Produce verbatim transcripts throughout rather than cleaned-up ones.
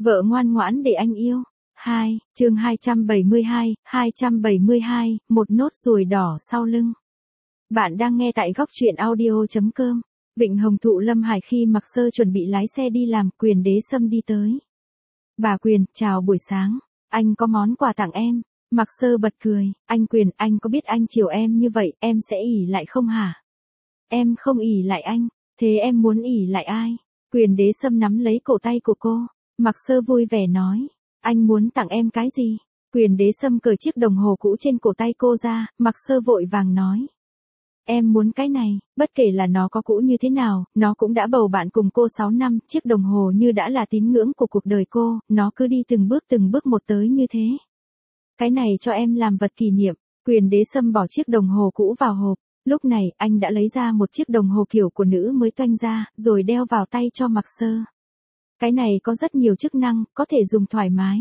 Vợ ngoan ngoãn để anh yêu. hai, chương hai trăm bảy mươi hai, hai trăm bảy mươi hai, một nốt ruồi đỏ sau lưng. Bạn đang nghe tại góc truyện audio chấm com. Vịnh Hồng Thụ Lâm Hải. Khi Mạc Sơ chuẩn bị lái xe đi làm, Quyền Đế Sâm đi tới. Bà Quyền, chào buổi sáng. Anh có món quà tặng em. Mạc Sơ bật cười. Anh Quyền, anh có biết anh chiều em như vậy, em sẽ ỷ lại không hả? Em không ỷ lại anh. Thế em muốn ỷ lại ai? Quyền Đế Sâm nắm lấy cổ tay của cô. Mạc Sơ vui vẻ nói. Anh muốn tặng em cái gì? Quyền Đế Sâm cởi chiếc đồng hồ cũ trên cổ tay cô ra, Mạc Sơ vội vàng nói. Em muốn cái này, bất kể là nó có cũ như thế nào, nó cũng đã bầu bạn cùng cô sáu năm, chiếc đồng hồ như đã là tín ngưỡng của cuộc đời cô, nó cứ đi từng bước từng bước một tới như thế. Cái này cho em làm vật kỷ niệm. Quyền Đế Sâm bỏ chiếc đồng hồ cũ vào hộp, lúc này anh đã lấy ra một chiếc đồng hồ kiểu của nữ mới toanh ra, rồi đeo vào tay cho Mạc Sơ. Cái này có rất nhiều chức năng, có thể dùng thoải mái.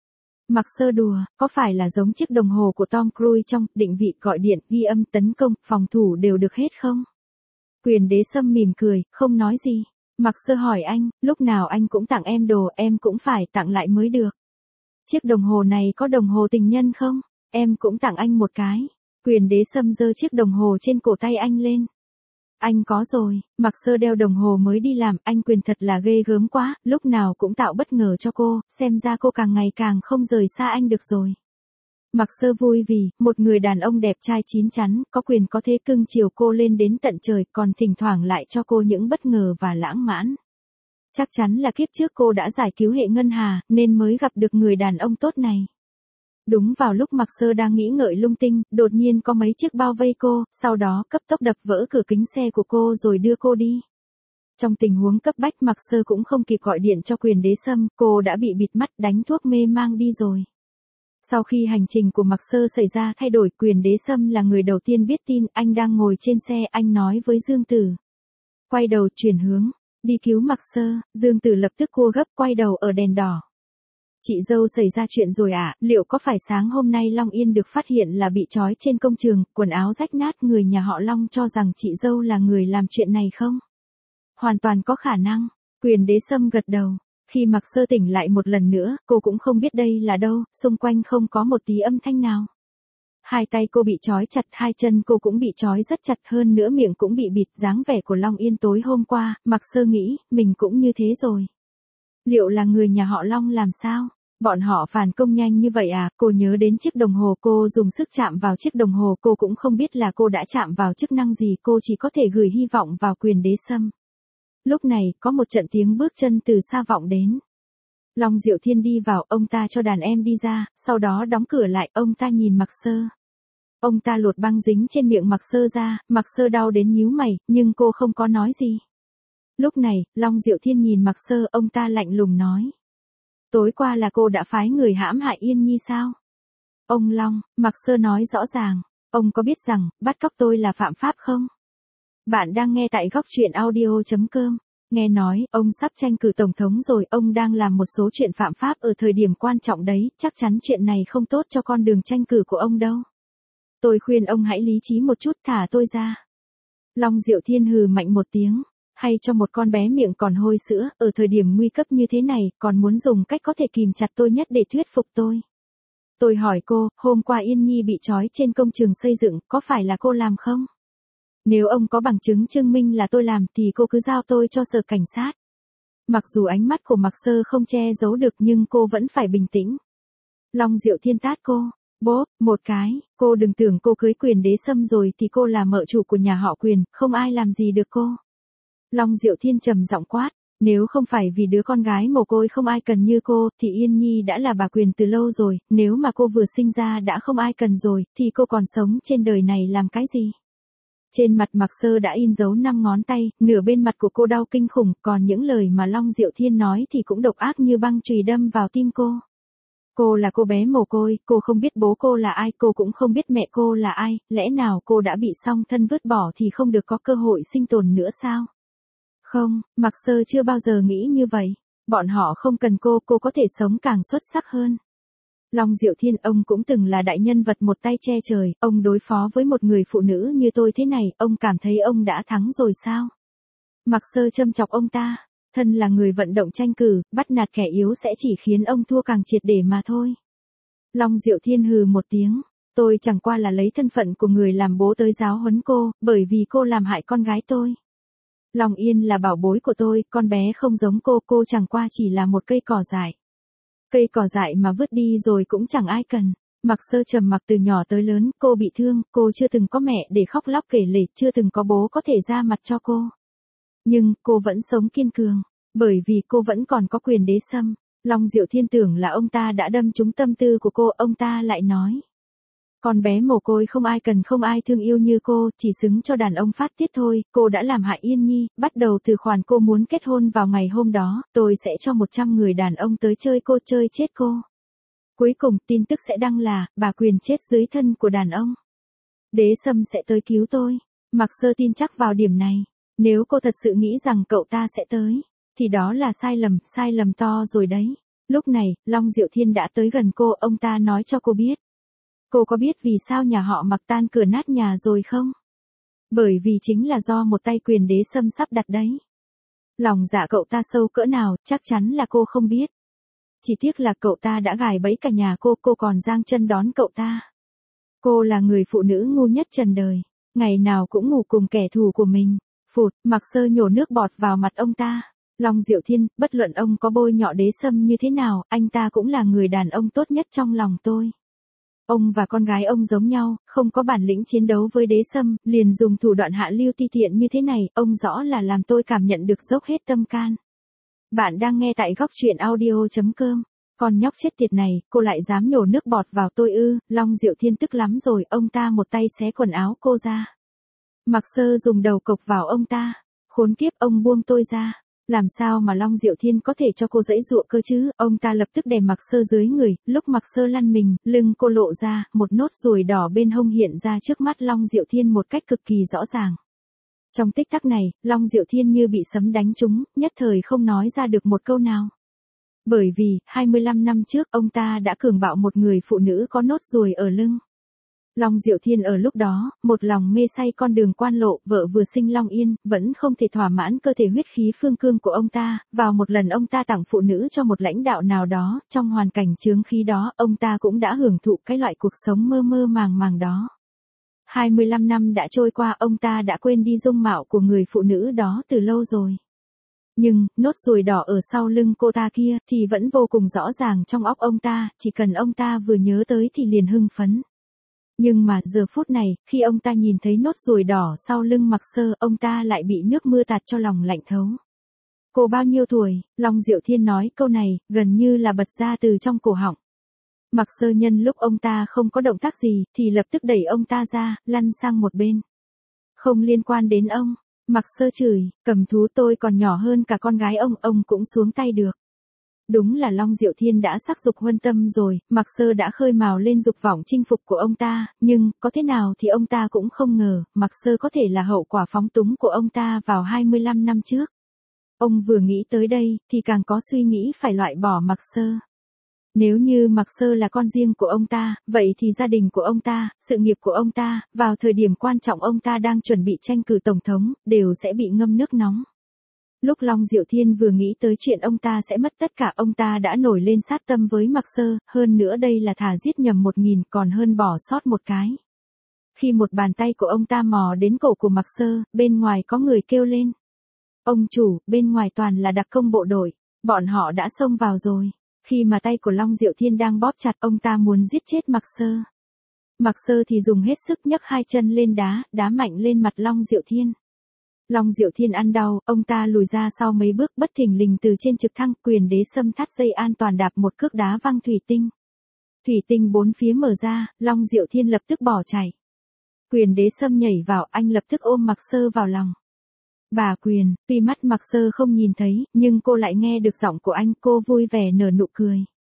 Mạc Sơ đùa, có phải là giống chiếc đồng hồ của Tom Cruise trong định vị, gọi điện, ghi âm, tấn công, phòng thủ đều được hết không? Quyền Đế Sâm mỉm cười, không nói gì. Mạc Sơ hỏi anh, lúc nào anh cũng tặng em đồ, em cũng phải tặng lại mới được. Chiếc đồng hồ này có đồng hồ tình nhân không? Em cũng tặng anh một cái. Quyền Đế Sâm giơ chiếc đồng hồ trên cổ tay anh lên. Anh có rồi. Mạc Sơ đeo đồng hồ mới đi làm, anh Quyền thật là ghê gớm quá, lúc nào cũng tạo bất ngờ cho cô, xem ra cô càng ngày càng không rời xa anh được rồi. Mạc Sơ vui vì, một người đàn ông đẹp trai chín chắn, có quyền có thế cưng chiều cô lên đến tận trời, còn thỉnh thoảng lại cho cô những bất ngờ và lãng mạn. Chắc chắn là kiếp trước cô đã giải cứu hệ ngân hà, nên mới gặp được người đàn ông tốt này. Đúng vào lúc Mạc Sơ đang nghĩ ngợi lung tinh, đột nhiên có mấy chiếc bao vây cô, sau đó cấp tốc đập vỡ cửa kính xe của cô rồi đưa cô đi. Trong tình huống cấp bách, Mạc Sơ cũng không kịp gọi điện cho Quyền Đế Sâm, cô đã bị bịt mắt, đánh thuốc mê mang đi rồi. Sau khi hành trình của Mạc Sơ xảy ra thay đổi, Quyền Đế Sâm là người đầu tiên biết tin. Anh đang ngồi trên xe, anh nói với Dương Tử. Quay đầu chuyển hướng, đi cứu Mạc Sơ. Dương Tử lập tức cua gấp, quay đầu ở đèn đỏ. Chị dâu xảy ra chuyện rồi à, liệu có phải sáng hôm nay Long Yên được phát hiện là bị trói trên công trường, quần áo rách nát, người nhà họ Long cho rằng chị dâu là người làm chuyện này không? Hoàn toàn có khả năng. Quyền Đế Sâm gật đầu. Khi Mạc Sơ tỉnh lại một lần nữa, cô cũng không biết đây là đâu, xung quanh không có một tí âm thanh nào. Hai tay cô bị trói chặt, hai chân cô cũng bị trói rất chặt, hơn nữa miệng cũng bị bịt. Dáng vẻ của Long Yên tối hôm qua, Mạc Sơ nghĩ, mình cũng như thế rồi. Liệu là người nhà họ Long làm sao? Bọn họ phản công nhanh như vậy à? Cô nhớ đến chiếc đồng hồ, cô dùng sức chạm vào chiếc đồng hồ, cô cũng không biết là cô đã chạm vào chức năng gì, cô chỉ có thể gửi hy vọng vào Quyền Đế Sâm. Lúc này, có một trận tiếng bước chân từ xa vọng đến. Long Diệu Thiên đi vào, ông ta cho đàn em đi ra, sau đó đóng cửa lại, ông ta nhìn Mạc Sơ. Ông ta lột băng dính trên miệng Mạc Sơ ra, Mạc Sơ đau đến nhíu mày, nhưng cô không có nói gì. Lúc này, Long Diệu Thiên nhìn Mạc Sơ, ông ta lạnh lùng nói. Tối qua là cô đã phái người hãm hại Yên Nhi sao? Ông Long, Mạc Sơ nói rõ ràng, ông có biết rằng, bắt cóc tôi là phạm pháp không? Bạn đang nghe tại góc truyện audio chấm com. Nghe nói, ông sắp tranh cử tổng thống rồi, ông đang làm một số chuyện phạm pháp ở thời điểm quan trọng đấy, chắc chắn chuyện này không tốt cho con đường tranh cử của ông đâu. Tôi khuyên ông hãy lý trí một chút, thả tôi ra. Long Diệu Thiên hừ mạnh một tiếng. Hay cho một con bé miệng còn hôi sữa, ở thời điểm nguy cấp như thế này, còn muốn dùng cách có thể kìm chặt tôi nhất để thuyết phục tôi. Tôi hỏi cô, hôm qua Yên Nhi bị trói trên công trường xây dựng, có phải là cô làm không? Nếu ông có bằng chứng chứng minh là tôi làm thì cô cứ giao tôi cho sở cảnh sát. Mặc dù ánh mắt của Mạc Sơ không che giấu được nhưng cô vẫn phải bình tĩnh. Long Diệu Thiên tát cô. Bốp, một cái, cô đừng tưởng cô cưới Quyền Đế Sâm rồi thì cô là mợ chủ của nhà họ Quyền, không ai làm gì được cô. Long Diệu Thiên trầm giọng quát, nếu không phải vì đứa con gái mồ côi không ai cần như cô, thì Yên Nhi đã là bà Quyền từ lâu rồi, nếu mà cô vừa sinh ra đã không ai cần rồi, thì cô còn sống trên đời này làm cái gì? Trên mặt Mạc Sơ đã in dấu năm ngón tay, nửa bên mặt của cô đau kinh khủng, còn những lời mà Long Diệu Thiên nói thì cũng độc ác như băng chùy đâm vào tim cô. Cô là cô bé mồ côi, cô không biết bố cô là ai, cô cũng không biết mẹ cô là ai, lẽ nào cô đã bị song thân vứt bỏ thì không được có cơ hội sinh tồn nữa sao? Không, Mạc Sơ chưa bao giờ nghĩ như vậy. Bọn họ không cần cô, cô có thể sống càng xuất sắc hơn. Long Diệu Thiên, ông cũng từng là đại nhân vật một tay che trời, ông đối phó với một người phụ nữ như tôi thế này, ông cảm thấy ông đã thắng rồi sao? Mạc Sơ châm chọc ông ta. Thân là người vận động tranh cử, bắt nạt kẻ yếu sẽ chỉ khiến ông thua càng triệt để mà thôi. Long Diệu Thiên hừ một tiếng. Tôi chẳng qua là lấy thân phận của người làm bố tới giáo huấn cô, bởi vì cô làm hại con gái tôi. Long Yên là bảo bối của tôi, con bé không giống cô, cô chẳng qua chỉ là một cây cỏ dại. Cây cỏ dại mà vứt đi rồi cũng chẳng ai cần. Mặc Sơ trầm mặc từ nhỏ tới lớn, cô bị thương, cô chưa từng có mẹ để khóc lóc kể lể, chưa từng có bố có thể ra mặt cho cô. Nhưng, cô vẫn sống kiên cường, bởi vì cô vẫn còn có Quyền Đế Sâm. Long Diệu Thiên tưởng là ông ta đã đâm trúng tâm tư của cô, ông ta lại nói. Con bé mồ côi không ai cần không ai thương yêu như cô, chỉ xứng cho đàn ông phát tiết thôi, cô đã làm hại Yên Nhi, bắt đầu từ khoản cô muốn kết hôn vào ngày hôm đó, tôi sẽ cho một trăm người đàn ông tới chơi cô chơi chết cô. Cuối cùng tin tức sẽ đăng là, bà Quyền chết dưới thân của đàn ông. Đế Sâm sẽ tới cứu tôi. Mặc Sơ tin chắc vào điểm này. Nếu cô thật sự nghĩ rằng cậu ta sẽ tới, thì đó là sai lầm, sai lầm to rồi đấy. Lúc này, Long Diệu Thiên đã tới gần cô, ông ta nói cho cô biết. Cô có biết vì sao nhà họ Mặc tan cửa nát nhà rồi không? Bởi vì chính là do một tay Quyền Đế Sâm sắp đặt đấy. Lòng dạ cậu ta sâu cỡ nào, chắc chắn là cô không biết. Chỉ tiếc là cậu ta đã gài bẫy cả nhà cô, cô còn giang chân đón cậu ta. Cô là người phụ nữ ngu nhất trần đời, ngày nào cũng ngủ cùng kẻ thù của mình. Phụt, Mặc Sơ nhổ nước bọt vào mặt ông ta. Long Diệu Thiên, bất luận ông có bôi nhọ Đế Sâm như thế nào, anh ta cũng là người đàn ông tốt nhất trong lòng tôi. Ông và con gái ông giống nhau, không có bản lĩnh chiến đấu với Đế Sâm, liền dùng thủ đoạn hạ lưu ti tiện như thế này, ông rõ là làm tôi cảm nhận được dốc hết tâm can. Bạn đang nghe tại góc truyện audio chấm com. Con nhóc chết tiệt này, cô lại dám nhổ nước bọt vào tôi ư? Long Diệu Thiên tức lắm rồi, ông ta một tay xé quần áo cô ra. Mặc Sơ dùng đầu cộc vào ông ta. Khốn kiếp, ông buông tôi ra. Làm sao mà Long Diệu Thiên có thể cho cô giãy giụa cơ chứ? Ông ta lập tức đè Mặc Sơ dưới người, lúc Mặc Sơ lăn mình, lưng cô lộ ra, một nốt ruồi đỏ bên hông hiện ra trước mắt Long Diệu Thiên một cách cực kỳ rõ ràng. Trong tích tắc này, Long Diệu Thiên như bị sấm đánh trúng, nhất thời không nói ra được một câu nào. Bởi vì, hai mươi lăm năm trước, ông ta đã cường bạo một người phụ nữ có nốt ruồi ở lưng. Long Diệu Thiên ở lúc đó, một lòng mê say con đường quan lộ, vợ vừa sinh Long Yên, vẫn không thể thỏa mãn cơ thể huyết khí phương cương của ông ta, vào một lần ông ta tặng phụ nữ cho một lãnh đạo nào đó, trong hoàn cảnh chướng khí đó, ông ta cũng đã hưởng thụ cái loại cuộc sống mơ mơ màng màng đó. hai mươi lăm năm đã trôi qua, ông ta đã quên đi dung mạo của người phụ nữ đó từ lâu rồi. Nhưng, nốt ruồi đỏ ở sau lưng cô ta kia, thì vẫn vô cùng rõ ràng trong óc ông ta, chỉ cần ông ta vừa nhớ tới thì liền hưng phấn. Nhưng mà, giờ phút này, khi ông ta nhìn thấy nốt ruồi đỏ sau lưng Mặc Sơ, ông ta lại bị nước mưa tạt cho lòng lạnh thấu. Cô bao nhiêu tuổi? Long Diệu Thiên nói câu này, gần như là bật ra từ trong cổ họng. Mặc Sơ nhân lúc ông ta không có động tác gì, thì lập tức đẩy ông ta ra, lăn sang một bên. Không liên quan đến ông. Mặc Sơ chửi, cầm thú, tôi còn nhỏ hơn cả con gái ông, ông cũng xuống tay được. Đúng là Long Diệu Thiên đã sắc dục huân tâm rồi, Mặc Sơ đã khơi mào lên dục vọng chinh phục của ông ta, nhưng, có thế nào thì ông ta cũng không ngờ, Mặc Sơ có thể là hậu quả phóng túng của ông ta vào hai mươi lăm năm trước. Ông vừa nghĩ tới đây, thì càng có suy nghĩ phải loại bỏ Mặc Sơ. Nếu như Mặc Sơ là con riêng của ông ta, vậy thì gia đình của ông ta, sự nghiệp của ông ta, vào thời điểm quan trọng ông ta đang chuẩn bị tranh cử tổng thống, đều sẽ bị ngâm nước nóng. Lúc Long Diệu Thiên vừa nghĩ tới chuyện ông ta sẽ mất tất cả, ông ta đã nổi lên sát tâm với Mặc Sơ, hơn nữa đây là thà giết nhầm một nghìn còn hơn bỏ sót một cái. Khi một bàn tay của ông ta mò đến cổ của Mặc Sơ, bên ngoài có người kêu lên. Ông chủ, bên ngoài toàn là đặc công bộ đội, bọn họ đã xông vào rồi. Khi mà tay của Long Diệu Thiên đang bóp chặt, ông ta muốn giết chết Mặc Sơ. Mặc Sơ thì dùng hết sức nhấc hai chân lên đá, đá mạnh lên mặt Long Diệu Thiên. Long Diệu Thiên ăn đau, ông ta lùi ra sau mấy bước, bất thình lình từ trên trực thăng, Quyền Đế Sâm thắt dây an toàn đạp một cước đá văng thủy tinh. Thủy tinh bốn phía mở ra, Long Diệu Thiên lập tức bỏ chạy. Quyền Đế Sâm nhảy vào, anh lập tức ôm Mặc Sơ vào lòng. Bà Quyền, tuy mắt Mặc Sơ không nhìn thấy, nhưng cô lại nghe được giọng của anh, cô vui vẻ nở nụ cười.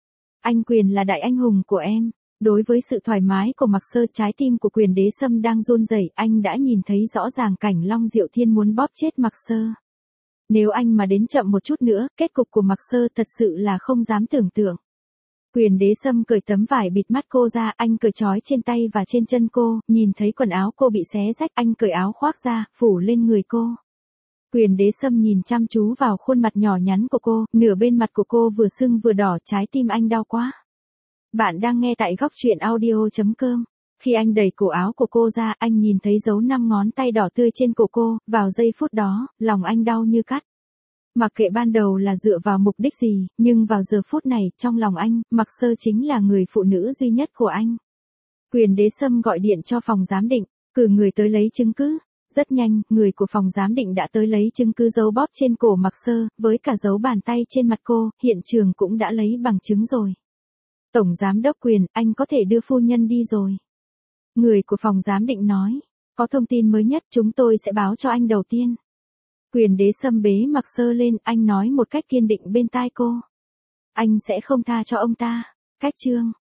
Anh Quyền là đại anh hùng của em. Đối với sự thoải mái của Mặc Sơ, trái tim của Quyền Đế Sâm đang run rẩy, anh đã nhìn thấy rõ ràng cảnh Long Diệu Thiên muốn bóp chết Mặc Sơ. Nếu anh mà đến chậm một chút nữa, kết cục của Mặc Sơ thật sự là không dám tưởng tượng. Quyền Đế Sâm cởi tấm vải bịt mắt cô ra, anh cởi trói trên tay và trên chân cô, nhìn thấy quần áo cô bị xé rách, anh cởi áo khoác ra, phủ lên người cô. Quyền đế sâm nhìn chăm chú vào khuôn mặt nhỏ nhắn của cô, nửa bên mặt của cô vừa sưng vừa đỏ, trái tim anh đau quá. Bạn đang nghe tại góc truyện audio.com. Khi anh đẩy cổ áo của cô ra, anh nhìn thấy dấu năm ngón tay đỏ tươi trên cổ cô, vào giây phút đó, lòng anh đau như cắt. Mặc kệ ban đầu là dựa vào mục đích gì, nhưng vào giờ phút này, trong lòng anh, Mạc Sơ chính là người phụ nữ duy nhất của anh. Quyền đế sâm gọi điện cho phòng giám định, cử người tới lấy chứng cứ. Rất nhanh, người của phòng giám định đã tới lấy chứng cứ dấu bóp trên cổ Mạc Sơ, với cả dấu bàn tay trên mặt cô, hiện trường cũng đã lấy bằng chứng rồi. Tổng giám đốc Quyền, anh có thể đưa phu nhân đi rồi. Người của phòng giám định nói, có thông tin mới nhất chúng tôi sẽ báo cho anh đầu tiên. Quyền đế sâm bế Mạc Sơ lên, anh nói một cách kiên định bên tai cô. Anh sẽ không tha cho ông ta. Cách chương